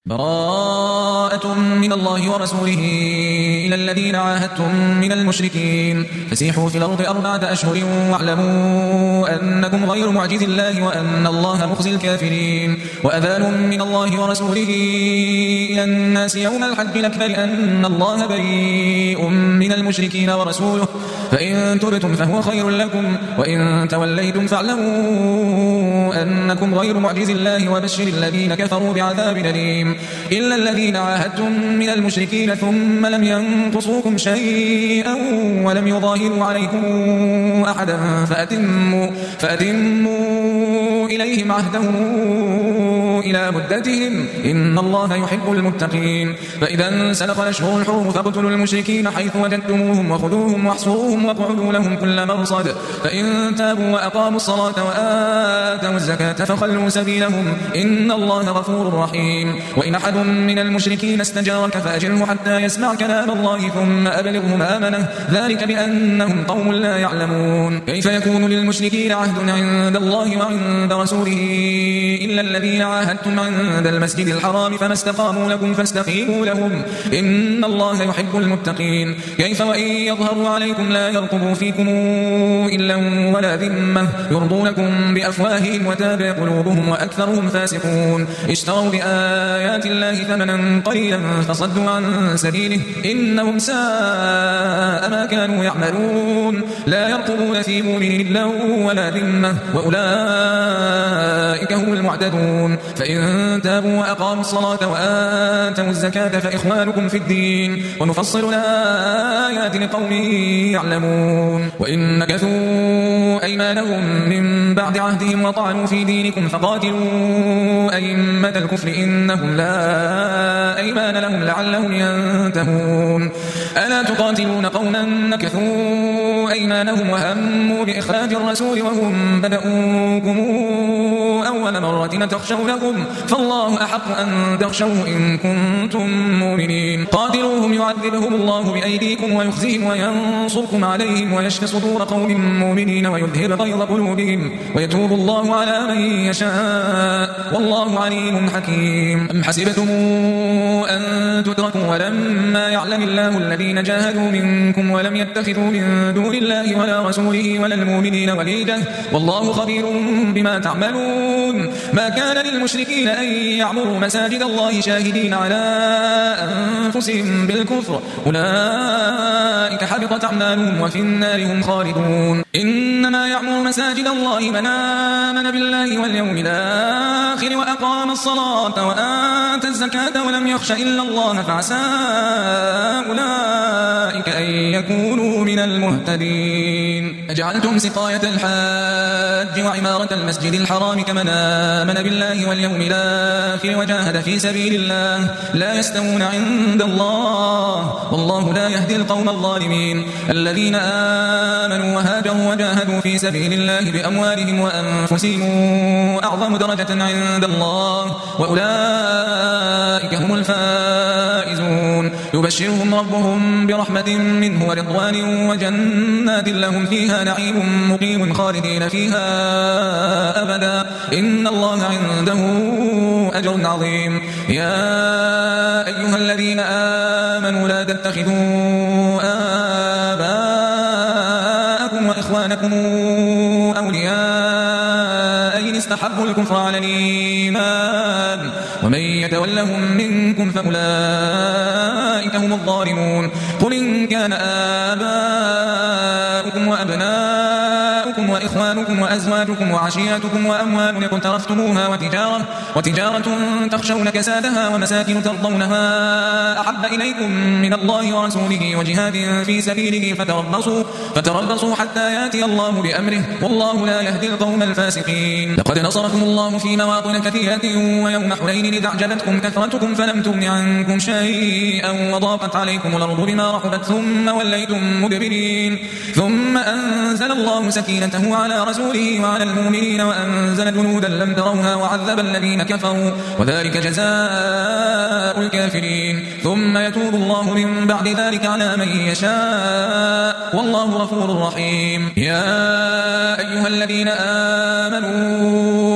براءة من الله ورسوله إلى الذين عاهدتم من المشركين فسيحوا في الأرض 4 أشهر واعلموا أنكم غير معجز الله وأن الله مخزي الكافرين. وأذان من الله ورسوله إلى الناس يوم الحج الأكبر أن الله بريء من المشركين ورسوله فإن تبتم فهو خير لكم وإن توليتم فاعلموا أنكم غير معجز الله وبشر الذين كفروا بعذاب أليم. إلا الذين عاهدتم من المشركين ثم لم ينقصوكم شيئا ولم يظاهروا عليكم أحدا فأتموا إليهم عهدهم إلى مدتهم إن الله يحب المتقين. فإذا انسلخ الأشهر الحرم فاقتلوا المشركين حيث وجدتموهم وخذوهم واحصروهم واقعدوا لهم كل مرصد فإن تابوا وأقاموا الصلاة وآتوا الزكاة فخلوا سبيلهم إن الله غفور رحيم. وإن أحد من المشركين استجارك فأجره حتى يسمع كلام الله ثم أبلغه مأمنه ذلك بأنهم قوم لا يعلمون. كيف يكون للمشركين عهد عند الله وعند رسوله إلا الذين عاهدتم عند المسجد الحرام فما استقاموا لكم فاستقيموا لهم إن الله يحب المتقين. كيف وإن يظهروا عليكم لا يرقبوا فيكم إلا ولا ذمة يرضونكم بأفواههم وتابع قلوبهم وأكثرهم فاسقون. اشتروا بآيات الله ثمنا قليلا فصدوا عن سبيله إنهم ساء ما كانوا يعملون. لا يرقبون في مؤمن إلا ولا ذمة وأولئك هم المعتدون. فإن تابوا وأقاموا الصلاة وآتوا الزكاة فإخوانكم في الدين ونفصل الآيات لقوم يعلمون. وإن نكثوا أيمانهم من بعد عهدهم وطعنوا في دينكم فقاتلوا أئمة الكفر إنهم لا أيمان لهم لعلهم ينتهون. ألا تقاتلون قوما نكثوا أيمانهم وهموا بإخراج الرسول وهم بدأوكم أول مرة تخشونهم فالله أحق أن تخشوه إن كنتم مؤمنين. قاتلوهم يعذبهم الله بأيديكم ويخزيهم وينصركم عليهم ويشفي صدور قوم مؤمنين ويذهب غيظ قلوبهم ويتوب الله على من يشاء والله عليم حكيم. أم حسبتم أن تتركوا ولما يعلم الله الذين جاهدوا منكم ولم يتخذوا من دون الله ولا رسوله ولا المؤمنين وليدا والله خبير بما تعملون. ما كان للمشركين أن يعمروا مساجد الله شاهدين على أنفسهم بالكفر أولئك حبطت أعمالهم وفي النار هم خالدون. إنما يعمر مساجد الله من آمن بالله واليوم الآخر وأقام الصلاة وآتى الزكاة ولم يخش إلا الله فعسى أولئك أن يكونوا من المهتدين. أجعلتم سقاية الحاج وعمارة المسجد الحرام كمن آمن بالله واليوم الآخر وجاهد في سبيل الله لا يستوون عند الله والله لا يهدي القوم الظالمين. الذين آمنوا وهاجروا وجاهدوا في سبيل الله بأموالهم وأنفسهم أعظم درجة عند الله وأولئك هم الفائزون. يبشرهم ربهم برحمة منه ورضوان وجنات لهم فيها نعيم مقيم خالدين فيها أبدا إن الله عنده أجر عظيم. يا أيها الذين آمنوا لا تتخذوا آباءكم وإخوانكم أولياء إن استحبوا الكفر على الإيمان ومن يتولهم منكم فأولئك هم الظالمون. قل إن كان آباؤكم وأبناؤكم وإخوانكم وأزواجكم وعشيرتكم وأموال اقترفتموها وتجارة تخشون كسادها ومساكن ترضونها أحب إليكم من الله ورسوله وجهاد في سبيله فتربصوا حتى يأتي الله بأمره والله لا يهدي القوم الفاسقين. لقد نصركم الله في مواطن كثيرة ويوم حنين إذ أعجبتكم كثرتكم فلم تغن عنكم شيئا وضاقت عليكم الأرض بما رحبت ثم وليتم مدبرين. ثم أنزل الله سكينته على رسوله وعلى المؤمنين وأنزل جنودا لم تروها وعذب الذين كفروا وذلك جزاء الكافرين. ثم يتوب الله من بعد ذلك على من يشاء والله غفور رحيم. يا أيها الذين آمنوا إن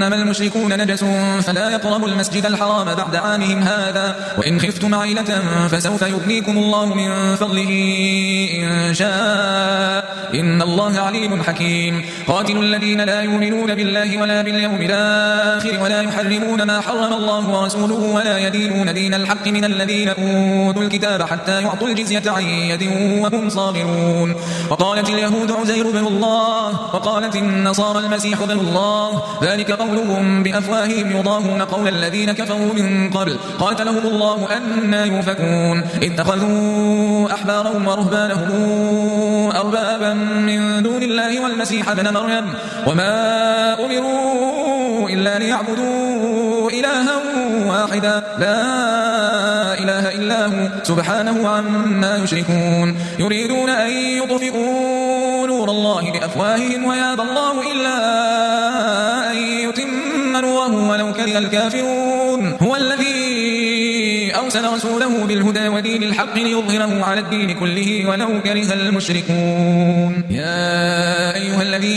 إنما المشركون نجس فلا يقربوا المسجد الحرام بعد عامهم هذا وإن خفتم عيلة فسوف يغنيكم الله من فضله إن شاء إن الله عليم حكيم قاتلوا الذين لا يؤمنون بالله ولا باليوم الآخر ولا يحرمون ما حرم الله ورسوله ولا يدينون دين الحق من الذين أوتوا الكتاب حتى يعطوا الجزية عن يد وهم صاغرون وقالت اليهود عزير بن الله وقالت النصارى المسيح بن الله ذلك قولهم بأفواههم يضاهون قول الذين كفروا من قبل قاتلهم الله أنى يؤفكون اتخذوا أحبارهم ورهبانهم أربابا من دون الله والمسيح ابن مريم وما أمروا إلا ليعبدوا إلها واحدا لا إله إلا هو سبحانه عما يشركون يريدون أن يطفئوا نور الله بأفواههم ويابى الله إلا أن يتم نوره ولو كره الكافرون هو الذي أرسل رسوله بالهدى ودين الحق ليظهره على الدين كله ولو كره المشركون يا أيها الذين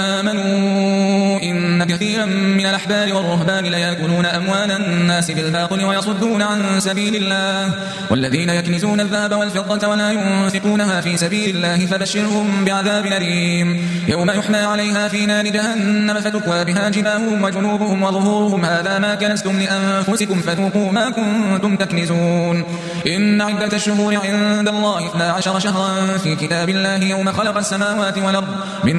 آمنوا إن كثيرا من الأحبار والرهبان ليأكلون أموال الناس بالباطل ويصدون عن سبيل الله والذين يكنزون الذهب والفضة ولا ينفقونها في سبيل الله فبشرهم بعذاب أليم يوم يحمى عليها في نار جهنم فتكوى بها جباههم وجنوبهم وظهورهم هذا ما كنزتم لأنفسكم فذوقوا ما كنتم تكنزون إن عدة الشهور عند الله 12 شهرا في كتاب الله يوم خلق السماوات والأرض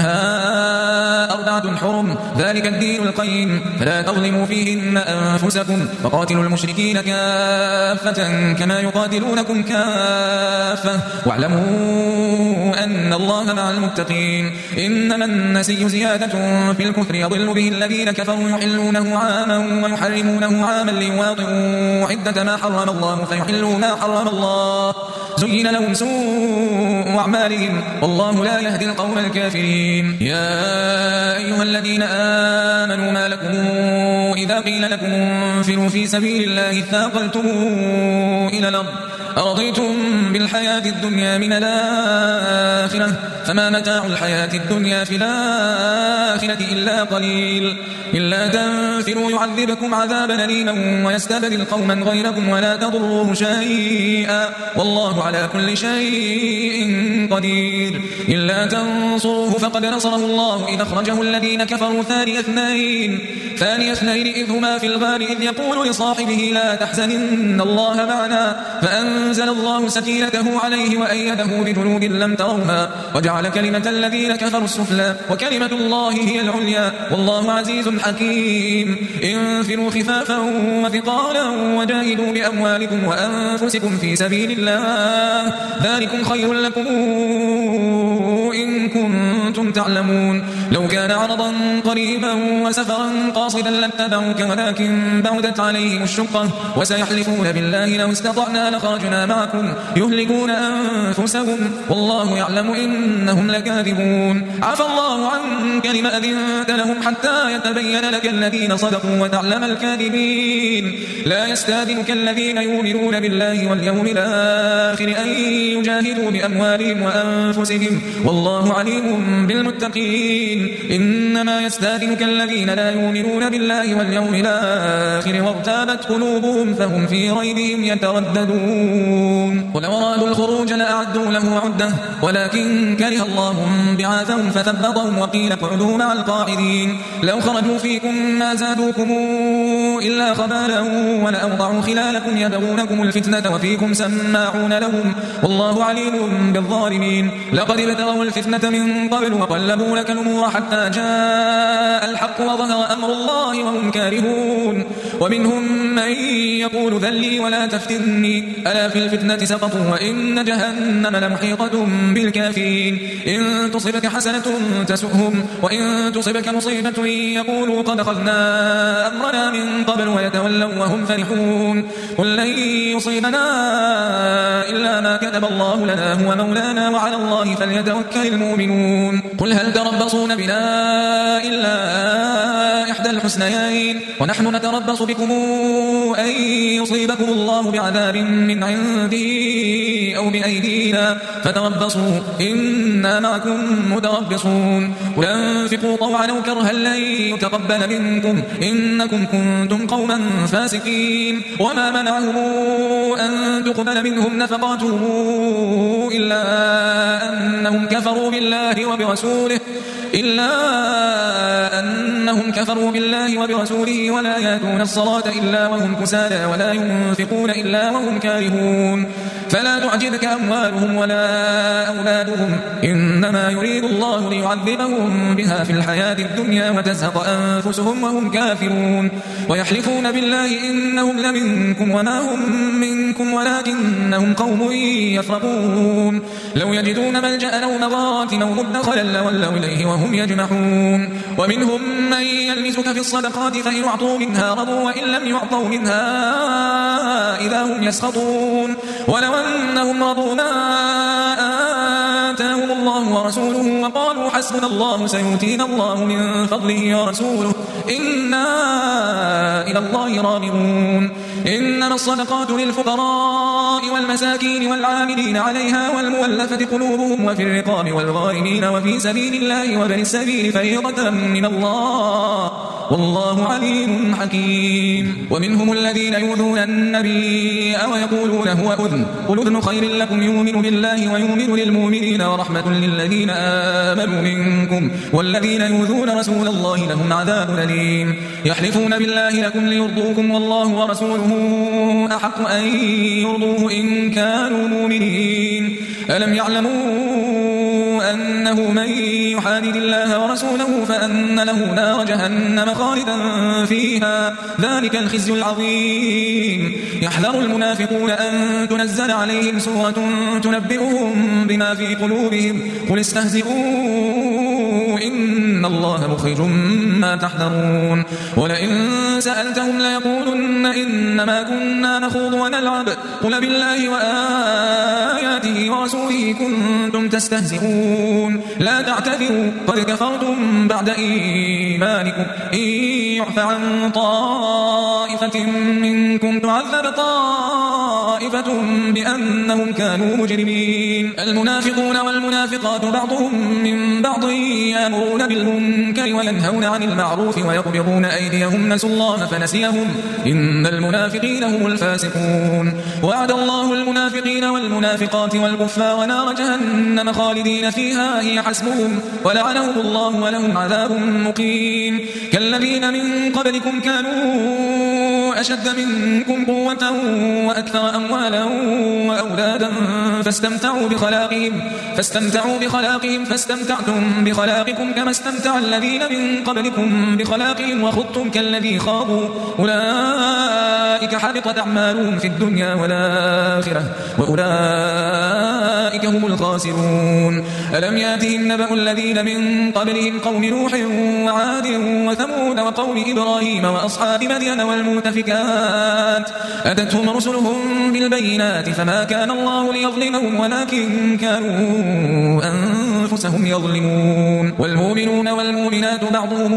منها 4 حرم ذلك الدين القيم فلا تظلموا فيهن أنفسكم وقاتلوا المشركين كافة كما يقاتلونكم كافة واعلموا أن الله مع المتقين إنما النسي زيادة في الكفر يضل به الذين كفروا يحلونه عاما ويحرمونه عاما ليواطئوا عدة ما حرم الله فيحلوا ما حرم الله زين لهم سوء أعمالهم والله لا يهدي القوم الكافرين يا أيها الذين آمنوا ما لكم إذا قيل لكم انفروا في سبيل الله اثاقلتم إلى الأرض أرضيتم بالحياة الدنيا من الآخرة فما متاع الحياة الدنيا في الآخرة إلا قليل إلا تنفروا يعذبكم عذابا أليما ويستبدل قوما غيركم ولا تضروه شيئا والله على كل شيء قدير إلا تنصروه فقد نصره الله إذ أخرجه الذين كفروا ثاني اثنين إذ هما في الغار إذ يقول لصاحبه لا تحزن إن الله معنا فأنزل الله سكينته عليه وأيده بجنود لم تروها وجعل كلمة الذين كفروا السفلى وكلمة الله هي العليا والله عزيز حكيم انفروا خفافا وثقالا وجاهدوا بأموالكم وأنفسكم في سبيل الله ذلكم خير لكم إن كنتم تعلمون لو كان عرضا قريبا وسفرا قاصدا لاتبعوك ولكن بعدت عليهم الشقة وسيحلفون بالله لو استطعنا لخرجنا معكم يهلكون أنفسهم والله يعلم إنهم لكاذبون عفى الله عنك لما أذنت لهم حتى يتبين لك الذين صدقوا وتعلم الكاذبين لا يستأذنك الذين يؤمنون بالله واليوم الآخر أن يجاهدوا بأموالهم وأنفسهم والله عليم بالمتقين إنما يستأذنك الذين لا يؤمنون بالله واليوم الآخر وارتابت قلوبهم فهم في ريبهم يترددون ولو أرادوا الخروج لأعدوا له عدة ولكن كره الله بعاثهم فثبطهم وقيل اقعدوا مع القاعدين لو خرجوا فيكم ما زادوكم إلا خبالا ولأوضعوا خلالكم يبغونكم الفتنة وفيكم سماعون لهم والله عليم بالظالمين لقد ابتغوا الفتنة من قبل وقلبوا لك الأمور حتى جاء الحق وظهر أمر الله وهم كارهون ومنهم من يقول ذلي ولا تفتني ألا في الفتنة سقطوا وإن جهنم لمحيطة بالكافرين إن تصبك حسنة تسؤهم وإن تصبك مصيبة يقولوا قد أخذنا أمرنا من قبل ويتولوا وهم فرحون قل لن يصيبنا إلا ما كتب الله لنا هو مولانا وعلى الله فليتوكل المؤمنون قل هل تربصون بنا إلا إحدى الحسنيين ونحن نتربص بكم أن يصيبكم الله بعذاب من عنده أو بأيدينا فتربصوا إنا معكم متربصون قل أنفقوا طوعا أو كرها لن يتقبل منكم إنكم كنتم قوما فاسقين وما منعهم أن تقبل منهم نفقاتهم إلا أنهم كفروا بالله وبرسوله ولا يأتون الصلاة إلا وهم كسالى ولا ينفقون إلا وهم كارهون فلا تعجبك أموالهم ولا أولادهم إنما يريد الله ليعذبهم بها في الحياة الدنيا وتزهق أنفسهم وهم كافرون ويحلفون بالله إنهم لمنكم وما هم منكم ولكنهم قوم يفرقون لو يجدون ملجأ أو مغارات أو مدخلا لولوا إليه وهم يجمحون ومنهم من يلمزك في الصدقات فإن أعطوا منها رضوا وإن لم يعطوا منها إذا هم يسخطون ولو أنهم رضوا ما آتاهم الله ورسوله وقالوا حسبنا الله سيؤتينا الله من فضله ورسوله إنا إلى الله راغبون إنما الصدقات للفقراء والمساكين والعاملين عليها والمؤلفة قلوبهم وفي الرقاب والغارمين وفي سبيل الله وابن السبيل فريضة من الله والله عليم حكيم ومنهم الذين يؤذون النبي ويقولون هو أذن قل أذن خير لكم يؤمن بالله ويؤمن للمؤمنين ورحمة للذين آمنوا منكم والذين يؤذون رسول الله لهم عذاب أليم يحلفون بالله لكم ليرضوكم والله ورسوله أحق أن يرضوه إن كانوا مؤمنين ألم يعلموا أنه من يحادد الله ورسوله فأن له نار جهنم خالدا فيها ذلك الخزي العظيم يحذر المنافقون أن تنزل عليهم سورة تنبئهم بما في قلوبهم قل استهزئوا إن الله مخرج ما تحذرون ولئن سألتهم ليقولن إنما كنا نخوض ونلعب قل بالله وآياته ورسوله كنتم تستهزئون لا تعتذروا قد كفرتم بعد إيمانكم إن يعف عن طائفة منكم تعذب طائفة بأنهم كانوا مجرمين المنافقون والمنافقات بعضهم من بعض يأمرون بالمنكر وينهون عن المعروف ويقبضون أيديهم نسوا الله فنسيهم إن المنافقين هم الفاسقون وعد الله المنافقين والمنافقات والكفار نار جهنم خالدين فيها هي حسبهم ولعنهم الله ولهم عذاب مقيم كالذين من قبلكم كانوا أشد منكم قوة وأكثر أموالا وأولادا فاستمتعوا بخلاقهم فاستمتعتم بخلاقكم كما استمتع الذين من قبلكم بخلاقهم وخضتم كالذي خاضوا أولئك حبطت أعمالهم في الدنيا والآخرة وأولئك هم الخاسرون ألم يأتهم نبأ الذين من قبلهم قوم نوح وعاد وثمود وقوم إبراهيم وأصحاب مدين والمؤتفكات أتتهم رسلهم بالبينات فما كان الله ليظلمهم ولكن كانوا أنفسهم يظلمون والمؤمنون والمؤمنات بعضهم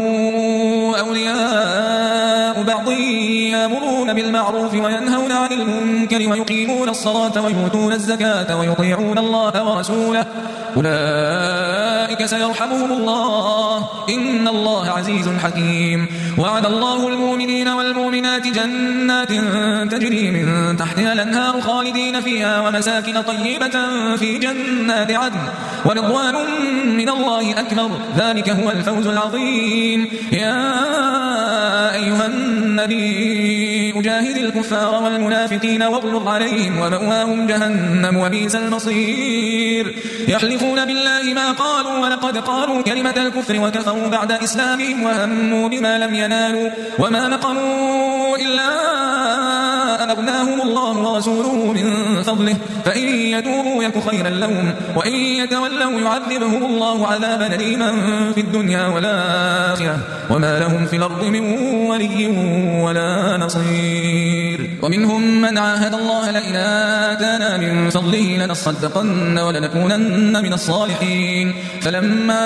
أولياء بعض يأمرون بالمعروف وينهون عن المنكر ويقيمون الصلاة ويؤتون الزكاة ويطيعون الله ورسوله أولئك سيرحمهم الله إن الله عزيز حكيم وعد الله المؤمنين والمؤمنات جنات تجري من تحتها الأنهار خالدين فيها ومساكن طيبة في جنات عدن ورضوان من الله أكبر ذلك هو الفوز العظيم يا أيها النبي أجاهد الكفار والمنافقين واغلظ عليهم ومأواهم جهنم وبئس المصير يحلفون بالله ما قالوا ولقد قالوا كلمة الكفر وكفروا بعد إسلامهم وهموا بما لم ينالوا وما نقموا إلا أن أغناهم الله ورسوله من فضله فإن يتوبوا يك خيرا لهم وإن يتولوا يعذبهم الله عذابا أليما في الدنيا والآخرة وما لهم في الأرض من ولي ولا نصير ومنهم من عاهد الله لئن آتانا من فضله لنصدقن ولنكونن من الصالحين فلما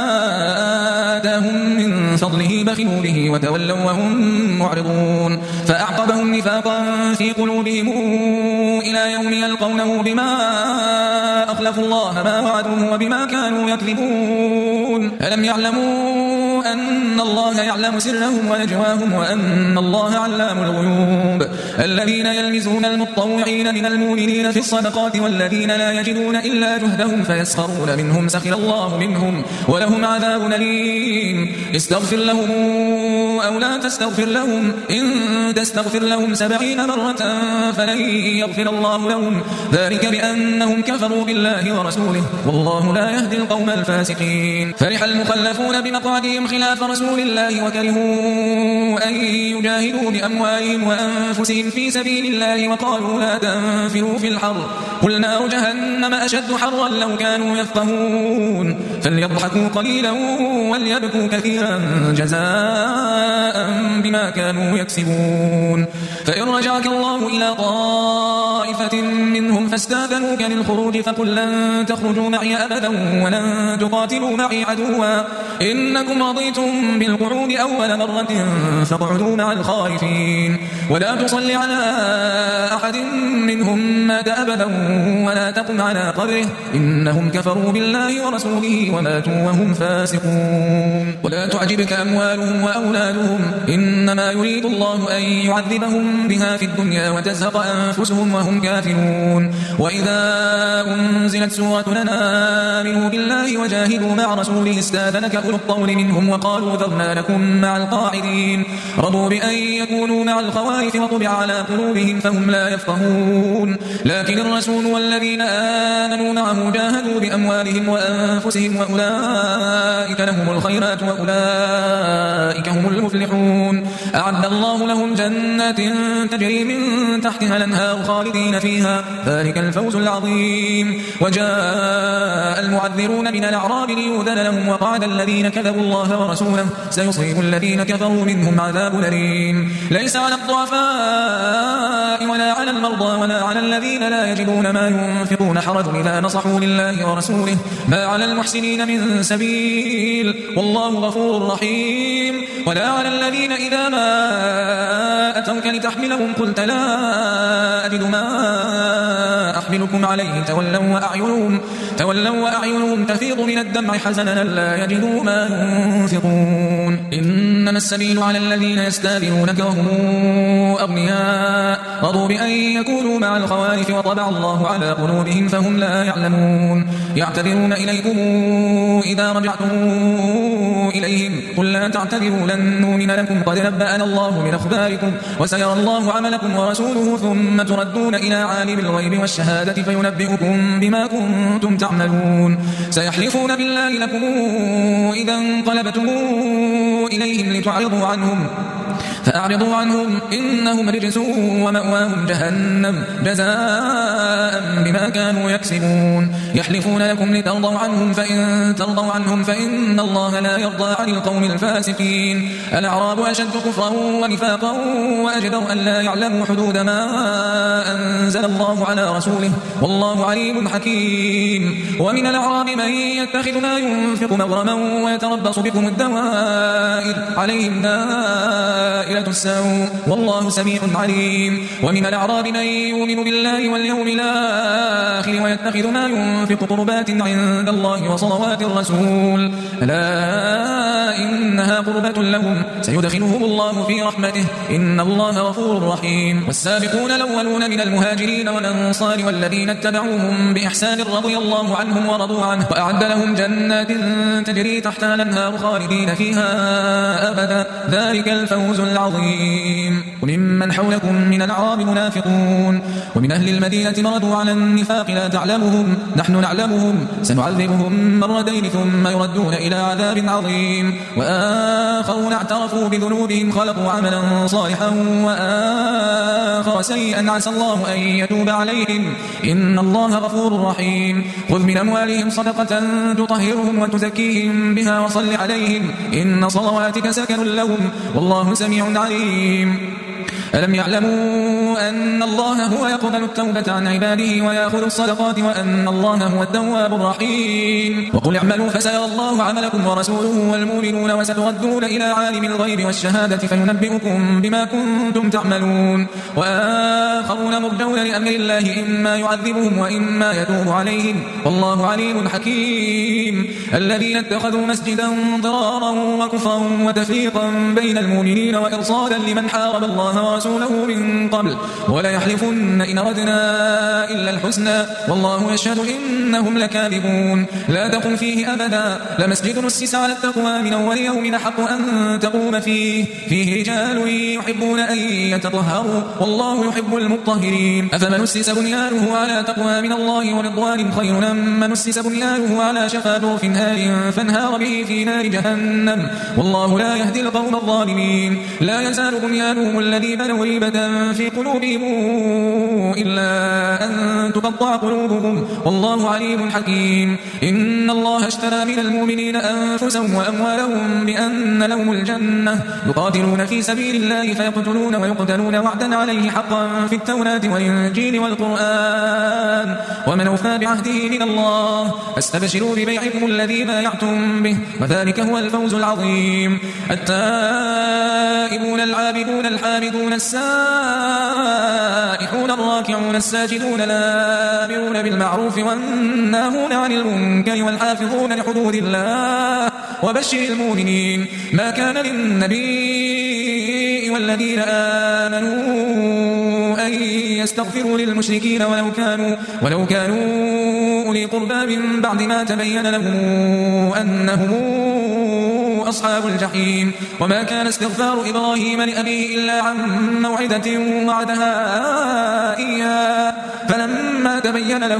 آتاهم من فضله بخلوا به وتولوا وهم معرضون فأعقبهم نفاقا في قلوبهم إلى يوم يلقونه بما أخلفوا الله ما وعدوه وبما كانوا يكذبون ألم يعلموا أن الله يعلم سرهم ونجواهم وأن الله علام الغيوب الذين يلمزون المطوعين من المؤمنين في الصدقات والذين لا يجدون إلا جهدهم فيسخرون منهم سخر الله منهم ولهم عذاب أليم استغفر لهم أو لا تستغفر لهم إن تستغفر لهم 70 مرة فلن يغفر الله لهم ذلك بأنهم كفروا بالله ورسوله والله لا يهدي القوم الفاسقين فرح المخلفون بمقعدهم خلاف رسول الله وكرهوا أن يجاهدوا بأموالهم وأنفسهم في سبيل الله وقالوا لا تنفروا في الحر قل نار جهنم أشد حرا لو كانوا يفقهون فليضحكوا قليلا وليبكوا كثيرا جزاء بما كانوا يكسبون فإن رجعك الله إلى طائفة منهم فاستاذنوك للخروج فقل لن تخرجوا معي أبدا ولن تقاتلوا معي عدوا إنكم رضيتم بالقعود أول مرة فاقعدوا مع الخالفين ولا تصل على أحد منهم مات أبدا ولا تقم على قبره إنهم كفروا بالله ورسوله وماتوا وهم فاسقون ولا تعجبك أموالهم وأولادهم إنما يريد الله أن يعذبهم بها في الدنيا وتزهق أنفسهم وهم كافرون وإذا أنزلت سورة آمنوا بالله وجاهدوا مع رسوله استاذنك أولو الطول منهم وقالوا ذرنا لكم مع القاعدين رضوا بأن يكونوا مع الخوارف وطبع على قلوبهم فهم لا يفقهون لكن الرسول والذين آمنوا معه جاهدوا بأموالهم وأنفسهم وأولئك لهم الخيرات وأولئك هم المفلحون أعد الله لهم جنات تجري من تحتها الأنهار خالدين فيها ذلك الفوز العظيم وجاء المعذرون من الأعراب ليؤذن لهم وقعد الذين كذبوا الله ورسوله سيصيب الذين كفروا منهم عذاب أليم ليس على الضعفاء ولا على المرضى ولا على الذين لا يجدون ما ينفقون حرج إذا نصحوا لله ورسوله ما على المحسنين من سبيل والله غفور رحيم ولا على الذين إذا ما أتوك لتحملهم قلت لا أجد ما أحملكم عليه تولوا وأعينهم تفيض من الدمع حزنا لا يجدوا ما ينفقون إنما السبيل على الذين يستاذنونك وهم أغنياء رضوا بأن يكونوا مع الخوارف وطبع الله على قلوبهم فهم لا يعلمون يعتذرون إليكم إذا رجعتم إليهم قل لا تعتذروا لن نؤمن لكم قد نبأنا الله من أخباركم وسيرى الله عملكم ورسوله ثم تردون إلى عالم الغيب والشهادة فينبئكم بما كنتم تعملون سيحلفون بالله لكم إذا انقلبتم إليهم لتعرضوا عنهم فأعرضوا عنهم إنهم رجس ومأواهم جهنم جزاء بما كانوا يكسبون يحلفون لكم لترضوا عنهم فإن ترضوا عنهم فإن الله لا يرضى عن القوم الفاسقين الأعراب أشد كفرا ونفاقا وأجدر أن لا يعلموا حدود ما أنزل الله على رسوله والله عليم حكيم ومن الأعراب من يتخذ ما ينفق مغرما ويتربص بكم الدوائر عليهم دائرة السوء والله سميع عليم ومن الأعراب من يؤمن بالله واليوم الآخر ويتخذ ما ينفق قربات عند الله وصلوات الرسول ألا إنها قربة لهم سيدخلهم الله في رحمته إن الله غفور رحيم والسابقون الأولون من المهاجرين والأنصار والذين اتبعوهم بإحسان رضي الله عنهم ورضوا عنه وأعد لهم جنات تجري تحتها الأنهار خالدين فيها أبدا ذلك الفوز العظيم وممن حولكم من الأعراب منافقون ومن أهل المدينة مرضوا على النفاق لا تعلمهم نحن نعلمهم سنعذبهم مرتين ثم يردون إلى عذاب عظيم وآخرون اعترفوا بذنوبهم خلقوا عملا صالحا وآخر سيئا عسى الله أن يتوب عليهم إن الله غفور رحيم خذ من أموالهم صدقة تطهرهم وتزكيهم بها وصل عليهم إن صلواتك سكن لهم والله سميع عليم ألم يعلموا أن الله هو يقبل التوبة عن عباده ويأخذ الصدقات وأن الله هو التواب الرحيم وقل اعملوا فسيرى الله عملكم ورسوله والمؤمنون وستردون إلى عالم الغيب والشهادة فينبئكم بما كنتم تعملون وآخرون مرجون لأمر الله إما يعذبهم وإما يتوب عليهم والله عليم حكيم الذين اتخذوا مسجدا ضرارا وكفرا وتفريقا بين المؤمنين وإرصادا لمن حارب الله ورسوله من قبل ولا يحلفن إن أردنا إلا الحسنى والله يشهد إنهم لكاذبون لا تقم فيه أبدا لمسجد أسس على التقوى من أول يوم حق أن تقوم فيه رجال يحبون أن يتطهروا والله يحب المطهرين أفمن أسس بنيانه على تقوى من الله ورضوان خير أم من أسس بنيانه على شفا جرف هار فانهار به في نار جهنم والله لا يهدي القوم الظالمين لا يزال بنيانهم الذي بنوا ريبة في قلوبهم إلا أن تقطع قلوبهم والله عليم حكيم إن الله اشترى من المؤمنين أنفسهم وأموالهم بأن لهم الجنة يقاتلون في سبيل الله فيقتلون ويقتلون وعدا عليه حقا في التوراة والإنجيل والقرآن ومن أوفى بعهده من الله فاستبشروا ببيعكم الذي بايعتم به وذلك هو الفوز العظيم التائبون العابدون الحامدون السائحون الراكعون الساجدون الآمرون بالمعروف والناهون عن المنكر والحافظون لحدود الله وبشر المؤمنين ما كان للنبي والذين آمنوا أن يستغفروا للمشركين ولو كانوا أولي قربى من بعد ما تبين لهم أنهم أصحاب الجحيم وما كان استغفار إبراهيم لأبيه إلا عن موعدة وعدها إياه فلما تبين له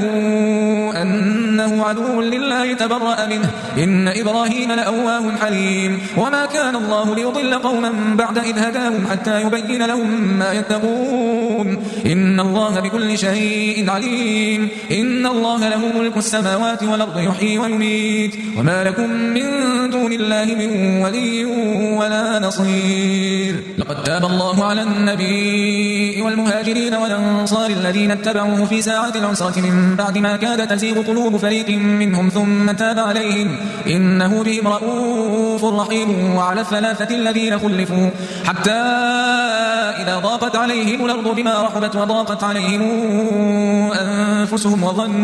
أنه عدو لله تبرأ منه إن إبراهيم لأواه حليم وما كان الله ليضل قوما بعد إذ هداهم حتى يبين لهم ما يتقون إن الله بكل شيء عليم إن الله له ملك السماوات والأرض يحيي ويميت وما لكم من دون الله من ولي ولا نصير لقد تاب الله على النبي والمهاجرين والأنصار الذين اتبعوه في ساعة العسرة من بعد ما كاد تزيغ قلوب فريق منهم ثم تاب عليهم إنه بهم رؤوف رحيم وعلى الثلاثة الذين خلفوا حتى إذا ضاقت عليهم الأرض بما رحبت وضاقت عليهم أنفسهم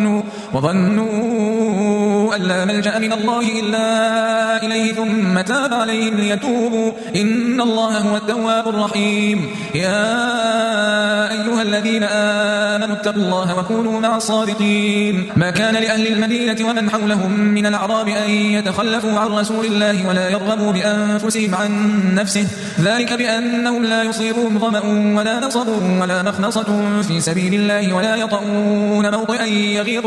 وظنوا أن لا ملجأ من الله إلا إليه ثم تاب عليهم ليتوبوا إن الله هو التواب الرحيم يا أيها الذين آمنوا اتقوا الله وكونوا مع الصادقين ما كان لأهل المدينة ومن حولهم من الأعراب أن يتخلفوا عن رسول الله ولا يرغبوا بأنفسهم عن نفسه ذلك بأنهم لا يصيبهم ظمأ ولا نصب ولا مخنصة في سبيل الله ولا يطؤون موطئا يغيظ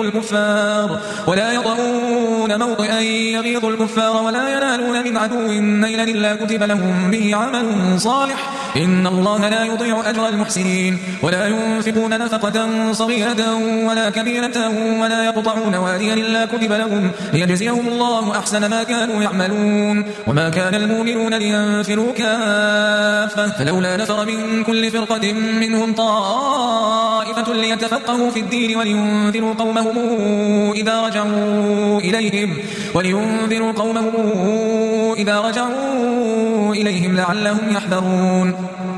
الكفار ولا ينالون من عدو نيلا إلا كتب لهم به عمل صالح إن الله لا يضيع أجر المحسنين ولا ينفقون نفقة صغيرة ولا كبيرة ولا يقطعون واديا إلا كتب لهم ليجزيهم الله أحسن ما كانوا يعملون وما كان المؤمنون لينفروا كافة فلولا نفر من كل فرقة منهم طائفة ليتفقهوا في الدين ولينذروا قومهم إذا رجعوا إليهم لعلهم يحذرون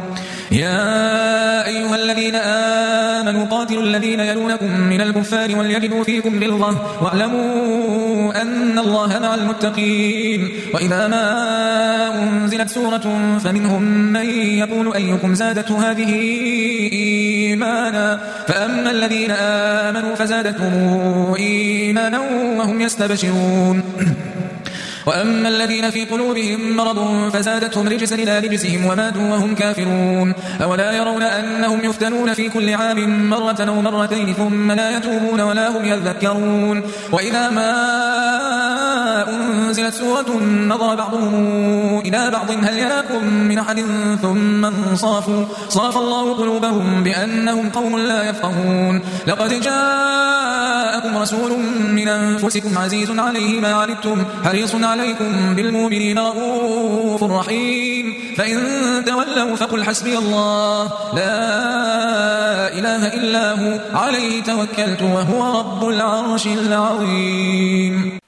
يا أيها الذين آمنوا قاتلوا الذين يلونكم من الكفار وليجدوا فيكم غلظة واعلموا أن الله مع المتقين وإذا ما أنزلت سورة فمنهم من يقول أيكم زادته هذه إيمانا فأما الذين آمنوا فزادتهم إيمانا وهم يستبشرون وأما الذين في قلوبهم مرض فزادتهم رجسا إلى رجسهم وماتوا وهم كافرون أولا يرون أنهم يفتنون في كل عام مرة أو مرتين ثم لا يتوبون ولا هم يذكرون وإذا ما أنزلت سورة نظر بعضهم إلى بعض هل يراكم من أحد ثم انصافوا صاف الله قلوبهم بأنهم قوم لا يفقهون لقد جاءكم رسول من أنفسكم عزيز عليه ما عنتم حريص عليكم بالمؤمنين رؤوف رحيم فإن تولوا فقل حسبي الله لا إله إلا هو عليه توكلت وهو رب العرش العظيم.